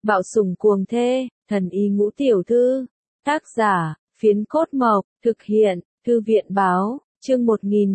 Bạo sủng cuồng thê, thần y ngũ tiểu thư. Tác giả, Phiến Cốt Mộc, thực hiện, Thư viện báo, chương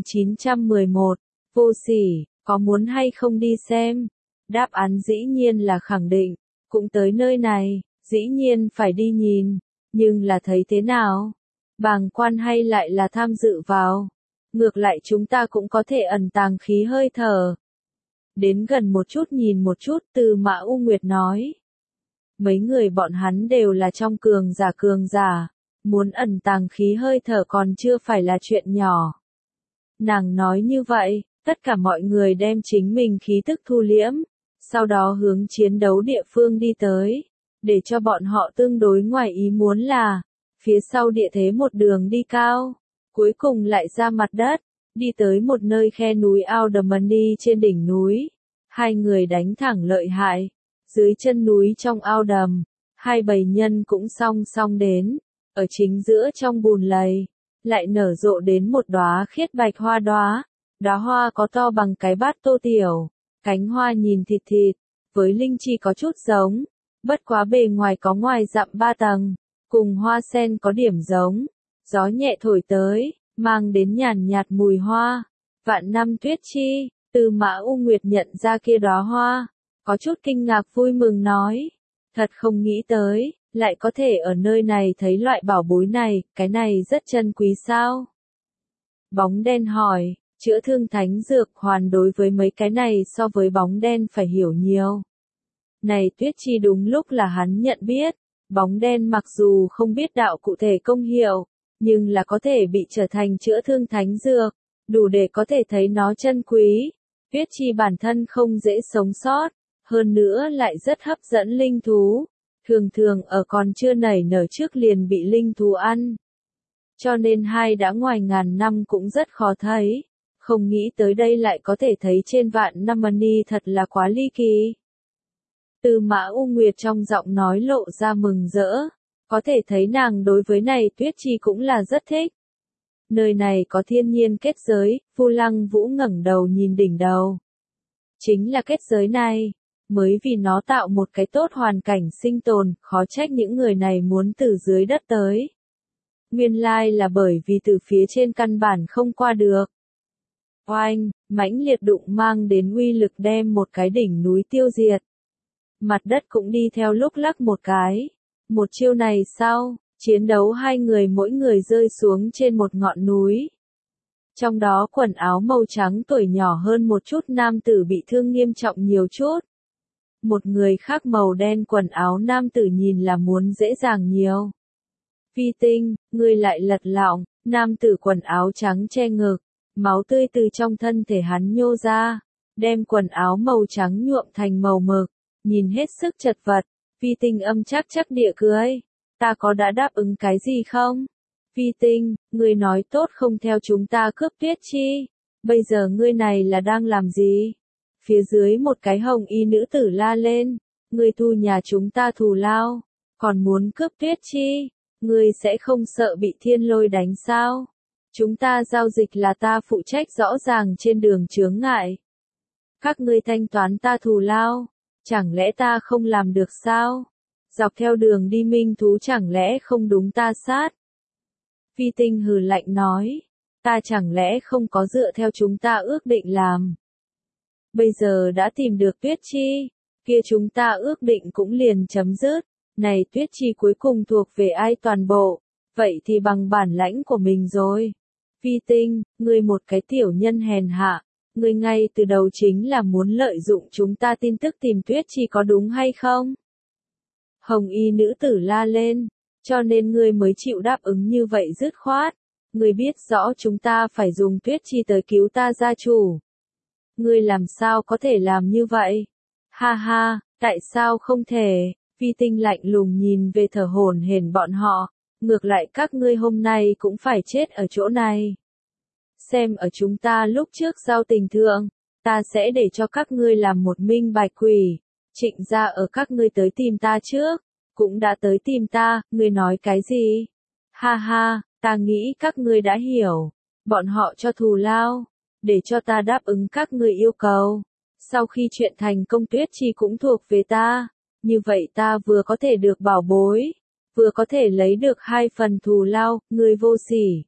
1911, vô sỉ, có muốn hay không đi xem? Đáp án dĩ nhiên là khẳng định, cũng tới nơi này, dĩ nhiên phải đi nhìn, nhưng là thấy thế nào? Bàng quan hay lại là tham dự vào? Ngược lại chúng ta cũng có thể ẩn tàng khí hơi thở. Đến gần một chút nhìn một chút, Từ Mã U Nguyệt nói. Mấy người bọn hắn đều là trong cường giả, muốn ẩn tàng khí hơi thở còn chưa phải là chuyện nhỏ. Nàng nói như vậy, tất cả mọi người đem chính mình khí tức thu liễm, sau đó hướng chiến đấu địa phương đi tới, để cho bọn họ tương đối ngoài ý muốn là, phía sau địa thế một đường đi cao, cuối cùng lại ra mặt đất, đi tới một nơi khe núi Aldemani trên đỉnh núi. Hai người đánh thẳng lợi hại, dưới chân núi trong ao đầm, hai bầy nhân cũng song song đến, ở chính giữa trong bùn lầy, lại nở rộ đến một đóa khiết bạch hoa đóa, đóa hoa có to bằng cái bát tô tiểu, cánh hoa nhìn thịt thịt, với linh chi có chút giống, bất quá bề ngoài có ngoài dặm 3 tầng, cùng hoa sen có điểm giống, gió nhẹ thổi tới, mang đến nhàn nhạt mùi hoa, vạn năm tuyết chi. Từ Mã U Nguyệt nhận ra kia đóa hoa, có chút kinh ngạc vui mừng nói, thật không nghĩ tới, lại có thể ở nơi này thấy loại bảo bối này, cái này rất chân quý sao? Bóng đen hỏi, chữa thương thánh dược hoàn đối với mấy cái này so với bóng đen phải hiểu nhiều. Này Tuyết Chi đúng lúc là hắn nhận biết, bóng đen mặc dù không biết đạo cụ thể công hiệu, nhưng là có thể bị trở thành chữa thương thánh dược, đủ để có thể thấy nó chân quý. Tuyết Chi bản thân không dễ sống sót, hơn nữa lại rất hấp dẫn linh thú, thường ở còn chưa nảy nở trước liền bị linh thú ăn. Cho nên hai đã ngoài ngàn năm cũng rất khó thấy, không nghĩ tới đây lại có thể thấy trên vạn năm money thật là quá ly kỳ. Từ Mã U Nguyệt trong giọng nói lộ ra mừng rỡ, có thể thấy nàng đối với này Tuyết Chi cũng là rất thích. Nơi này có thiên nhiên kết giới, Vu Lăng Vũ ngẩng đầu nhìn đỉnh đầu. Chính là kết giới này, mới vì nó tạo một cái tốt hoàn cảnh sinh tồn, khó trách những người này muốn từ dưới đất tới. Nguyên lai là bởi vì từ phía trên căn bản không qua được. Oanh, mãnh liệt đụng mang đến uy lực đem một cái đỉnh núi tiêu diệt. Mặt đất cũng đi theo lúc lắc một cái. Một chiêu này sau, chiến đấu hai người mỗi người rơi xuống trên một ngọn núi. Trong đó quần áo màu trắng tuổi nhỏ hơn một chút nam tử bị thương nghiêm trọng nhiều chút. Một người khác màu đen quần áo nam tử nhìn là muốn dễ dàng nhiều. Vi Tinh, ngươi lại lật lọng, nam tử quần áo trắng che ngực, máu tươi từ trong thân thể hắn nhô ra, đem quần áo màu trắng nhuộm thành màu mực, nhìn hết sức chật vật. Vi Tinh âm chắc địa cười. Ta có đã đáp ứng cái gì không? Vi Tinh, ngươi nói tốt không theo chúng ta cướp Tuyết Chi. Bây giờ ngươi này là đang làm gì? Phía dưới một cái hồng y nữ tử la lên. Ngươi thu nhà chúng ta thù lao. Còn muốn cướp Tuyết Chi. Ngươi sẽ không sợ bị thiên lôi đánh sao? Chúng ta giao dịch là ta phụ trách rõ ràng trên đường chướng ngại. Các ngươi thanh toán ta thù lao. Chẳng lẽ ta không làm được sao? Dọc theo đường đi minh thú chẳng lẽ không đúng ta sát? Vi Tinh hừ lạnh nói, ta chẳng lẽ không có dựa theo chúng ta ước định làm? Bây giờ đã tìm được Tuyết Chi, kia chúng ta ước định cũng liền chấm dứt, này Tuyết Chi cuối cùng thuộc về ai toàn bộ, vậy thì bằng bản lãnh của mình rồi. Vi Tinh, ngươi một cái tiểu nhân hèn hạ, ngươi ngay từ đầu chính là muốn lợi dụng chúng ta tin tức tìm Tuyết Chi có đúng hay không? Hồng y nữ tử la lên, cho nên ngươi mới chịu đáp ứng như vậy dứt khoát. Ngươi biết rõ chúng ta phải dùng Tuyết Chi tới cứu ta gia chủ. Ngươi làm sao có thể làm như vậy? Ha ha, tại sao không thể? Vi Tinh lạnh lùng nhìn về thở hổn hển bọn họ, ngược lại các ngươi hôm nay cũng phải chết ở chỗ này. Xem ở chúng ta lúc trước giao tình thượng, ta sẽ để cho các ngươi làm một minh bạch quỷ. Trịnh gia ở các ngươi tới tìm ta trước, cũng đã tới tìm ta, ngươi nói cái gì? Ha ha, ta nghĩ các ngươi đã hiểu. Bọn họ cho thù lao, để cho ta đáp ứng các ngươi yêu cầu. Sau khi chuyện thành công Tuyết Chi cũng thuộc về ta. Như vậy ta vừa có thể được bảo bối, vừa có thể lấy được 2 phần thù lao, ngươi vô sỉ.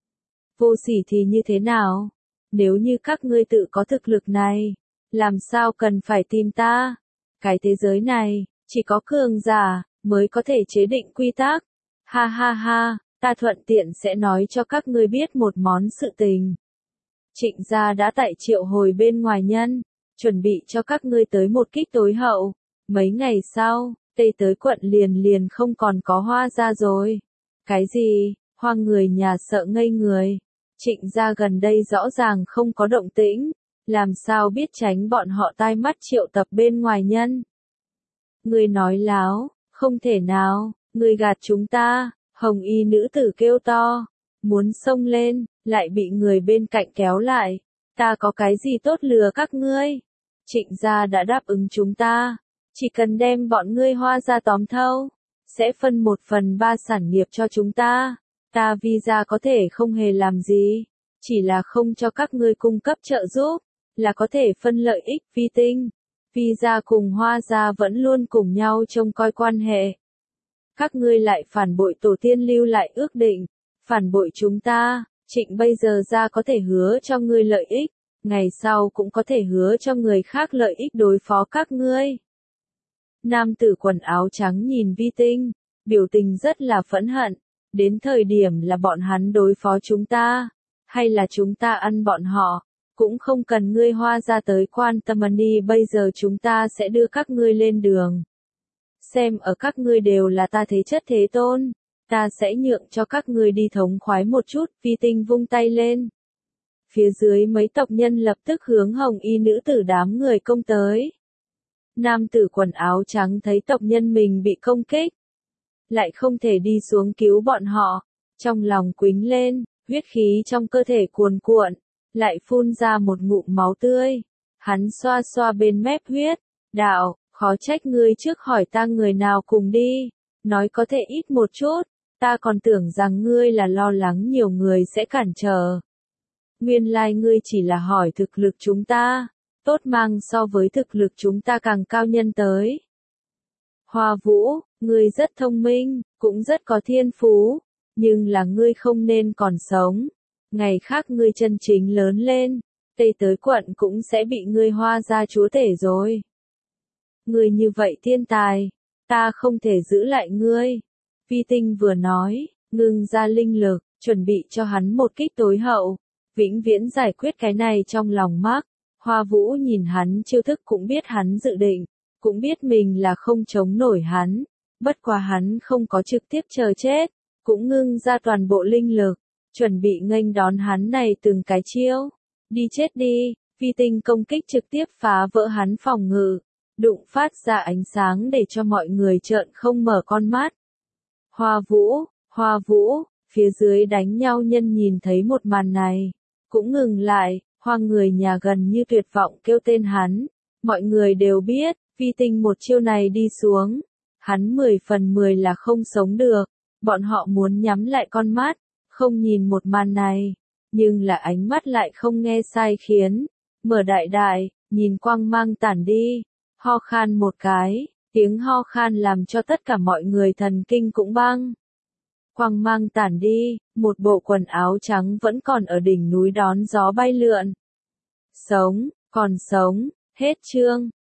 Vô sỉ thì như thế nào? Nếu như các ngươi tự có thực lực này, làm sao cần phải tìm ta? Cái thế giới này, chỉ có cường giả mới có thể chế định quy tắc. Ha ha ha, ta thuận tiện sẽ nói cho các ngươi biết một món sự tình. Trịnh gia đã tại triệu hồi bên ngoài nhân, chuẩn bị cho các ngươi tới một kích tối hậu. Mấy ngày sau, Tây tới quận liền liền không còn có Hoa gia rồi. Cái gì? Hoa người nhà sợ ngây người. Trịnh gia gần đây rõ ràng không có động tĩnh, làm sao biết tránh bọn họ tai mắt triệu tập bên ngoài nhân. Ngươi nói láo, không thể nào, ngươi gạt chúng ta, hồng y nữ tử kêu to, muốn xông lên, lại bị người bên cạnh kéo lại. Ta có cái gì tốt lừa các ngươi? Trịnh gia đã đáp ứng chúng ta, chỉ cần đem bọn ngươi Hoa gia tóm thâu, sẽ phân 1/3 sản nghiệp cho chúng ta. Ta Vi gia có thể không hề làm gì, chỉ là không cho các ngươi cung cấp trợ giúp, là có thể phân lợi ích Vi Tinh. Vi gia cùng Hoa gia vẫn luôn cùng nhau trông coi quan hệ. Các ngươi lại phản bội tổ tiên lưu lại ước định, phản bội chúng ta. Trịnh bây giờ ra có thể hứa cho ngươi lợi ích, ngày sau cũng có thể hứa cho người khác lợi ích đối phó các ngươi. Nam tử quần áo trắng nhìn Vi Tinh, biểu tình rất là phẫn hận. Đến thời điểm là bọn hắn đối phó chúng ta, hay là chúng ta ăn bọn họ, cũng không cần ngươi Hoa gia tới quan tâm đi, bây giờ chúng ta sẽ đưa các ngươi lên đường. Xem ở các ngươi đều là ta thế chất thế tôn, ta sẽ nhượng cho các ngươi đi thống khoái một chút. Vi Tinh vung tay lên. Phía dưới mấy tộc nhân lập tức hướng hồng y nữ tử đám người công tới. Nam tử quần áo trắng thấy tộc nhân mình bị công kích, lại không thể đi xuống cứu bọn họ, trong lòng quýnh lên, huyết khí trong cơ thể cuồn cuộn, lại phun ra một ngụm máu tươi. Hắn xoa xoa bên mép huyết, đạo, khó trách ngươi trước hỏi ta người nào cùng đi, nói có thể ít một chút, ta còn tưởng rằng ngươi là lo lắng nhiều người sẽ cản trở. Nguyên lai ngươi chỉ là hỏi thực lực chúng ta, tốt mang so với thực lực chúng ta càng cao nhân tới. Hoa Vũ, ngươi rất thông minh, cũng rất có thiên phú, nhưng là ngươi không nên còn sống. Ngày khác ngươi chân chính lớn lên, Tây tới quận cũng sẽ bị ngươi Hoa gia chúa tể rồi. Ngươi như vậy thiên tài, ta không thể giữ lại ngươi. Vi Tinh vừa nói, ngưng ra linh lực, chuẩn bị cho hắn một kích tối hậu, vĩnh viễn giải quyết cái này trong lòng mắc. Hoa Vũ nhìn hắn chiêu thức cũng biết hắn dự định, cũng biết mình là không chống nổi hắn, bất quá hắn không có trực tiếp chờ chết, cũng ngưng ra toàn bộ linh lực, chuẩn bị nghênh đón hắn này từng cái chiêu. Đi chết đi, Vi Tinh công kích trực tiếp phá vỡ hắn phòng ngự, đụng phát ra ánh sáng để cho mọi người trợn không mở con mắt. Hoa Vũ, phía dưới đánh nhau nhân nhìn thấy một màn này, cũng ngừng lại. Hoa người nhà gần như tuyệt vọng kêu tên hắn. Mọi người đều biết, Vi Tinh một chiêu này đi xuống, hắn 10/10 là không sống được. Bọn họ muốn nhắm lại con mắt, không nhìn một màn này, nhưng là ánh mắt lại không nghe sai khiến. Mở đại, nhìn quang mang tản đi, ho khan một cái, tiếng ho khan làm cho tất cả mọi người thần kinh cũng băng. Quang mang tản đi, một bộ quần áo trắng vẫn còn ở đỉnh núi đón gió bay lượn. Sống, còn sống, hết chương.